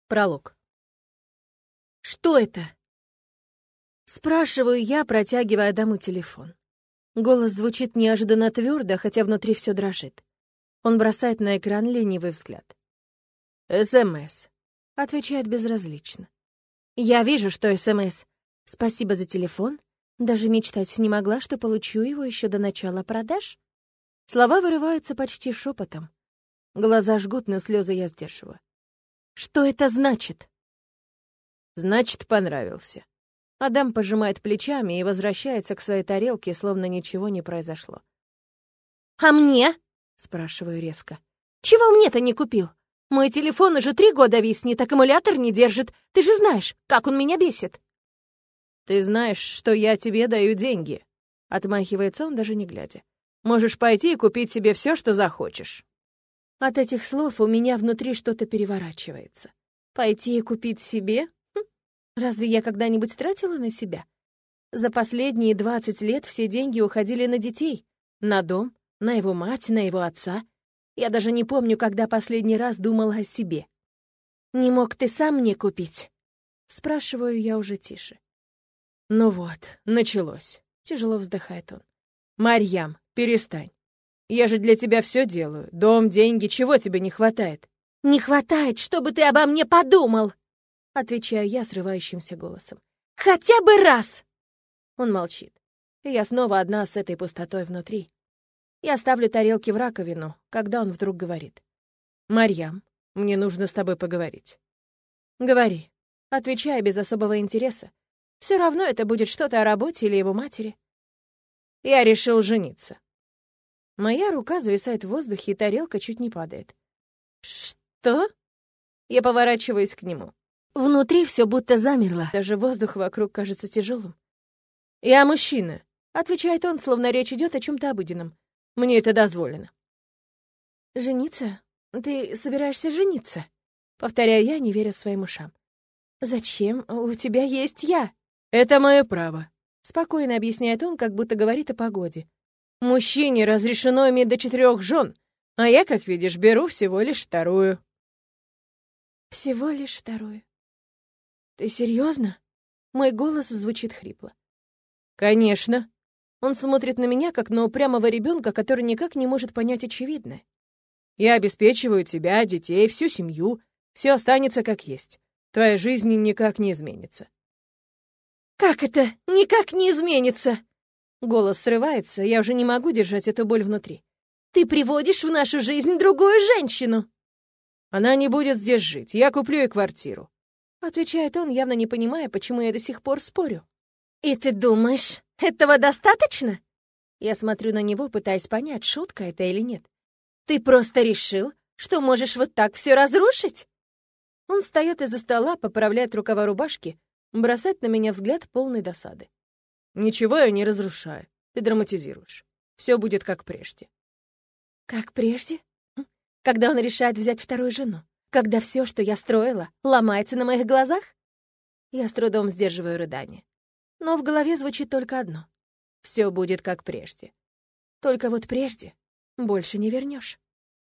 Пролог. «Что это?» Спрашиваю я, протягивая Адаму телефон. Голос звучит неожиданно твердо, хотя внутри все дрожит. Он бросает на экран ленивый взгляд. «СМС», — отвечает безразлично. «Я вижу, что СМС. Спасибо за телефон. Даже мечтать не могла, что получу его еще до начала продаж». Слова вырываются почти шепотом. Глаза жгут, но слезы я сдерживаю. «Что это значит?» «Значит, понравился». Адам пожимает плечами и возвращается к своей тарелке, словно ничего не произошло. «А мне?» — спрашиваю резко. «Чего мне-то не купил? Мой телефон уже 3 года виснет, аккумулятор не держит. Ты же знаешь, как он меня бесит». «Ты знаешь, что я тебе даю деньги», — отмахивается он, даже не глядя. «Можешь пойти и купить себе все, что захочешь». От этих слов у меня внутри что-то переворачивается. Пойти и купить себе? Разве я когда-нибудь тратила на себя? За последние 20 лет все деньги уходили на детей, на дом, на его мать, на его отца. Я даже не помню, когда последний раз думала о себе. «Не мог ты сам мне купить?» Спрашиваю я уже тише. «Ну вот, началось», — тяжело вздыхает он. «Марьям, перестань. Я же для тебя все делаю. Дом, деньги, чего тебе не хватает?» «Не хватает, чтобы ты обо мне подумал!» Отвечаю я срывающимся голосом. «Хотя бы раз!» Он молчит. И я снова одна с этой пустотой внутри. Я ставлю тарелки в раковину, когда он вдруг говорит. «Марьям, мне нужно с тобой поговорить». «Говори», отвечаю без особого интереса. Все равно это будет что-то о работе или его матери. «Я решил жениться». Моя рука зависает в воздухе, и тарелка чуть не падает. «Что?» Я поворачиваюсь к нему. Внутри все будто замерло, даже воздух вокруг кажется тяжелым. «Я мужчина», — отвечает он, словно речь идет о чем-то обыденном. «Мне это дозволено». «Жениться? Ты собираешься жениться?» Повторяю я, не веря своим ушам. «Зачем? У тебя есть я». «Это мое право», — спокойно объясняет он, как будто говорит о погоде. «Мужчине разрешено иметь до 4 жен, а я, как видишь, беру всего лишь 2». «Всего лишь 2. Ты серьезно?» Мой голос звучит хрипло. «Конечно». Он смотрит на меня, как на упрямого ребенка, который никак не может понять очевидное. «Я обеспечиваю тебя, детей, всю семью. Все останется как есть. Твоя жизнь никак не изменится». «Как это никак не изменится?» Голос срывается, я уже не могу держать эту боль внутри. «Ты приводишь в нашу жизнь другую женщину!» «Она не будет здесь жить, я куплю ей квартиру», — отвечает он, явно не понимая, почему я до сих пор спорю. «И ты думаешь, этого достаточно?» Я смотрю на него, пытаясь понять, шутка это или нет. «Ты просто решил, что можешь вот так все разрушить?» Он встает из-за стола, поправляет рукава рубашки, бросает на меня взгляд полной досады. «Ничего я не разрушаю. Ты драматизируешь. Все будет как прежде». «Как прежде? Когда он решает взять 2 жену? Когда все, что я строила, ломается на моих глазах?» Я с трудом сдерживаю рыдание. Но в голове звучит только одно. Все будет как прежде. Только вот прежде больше не вернешь.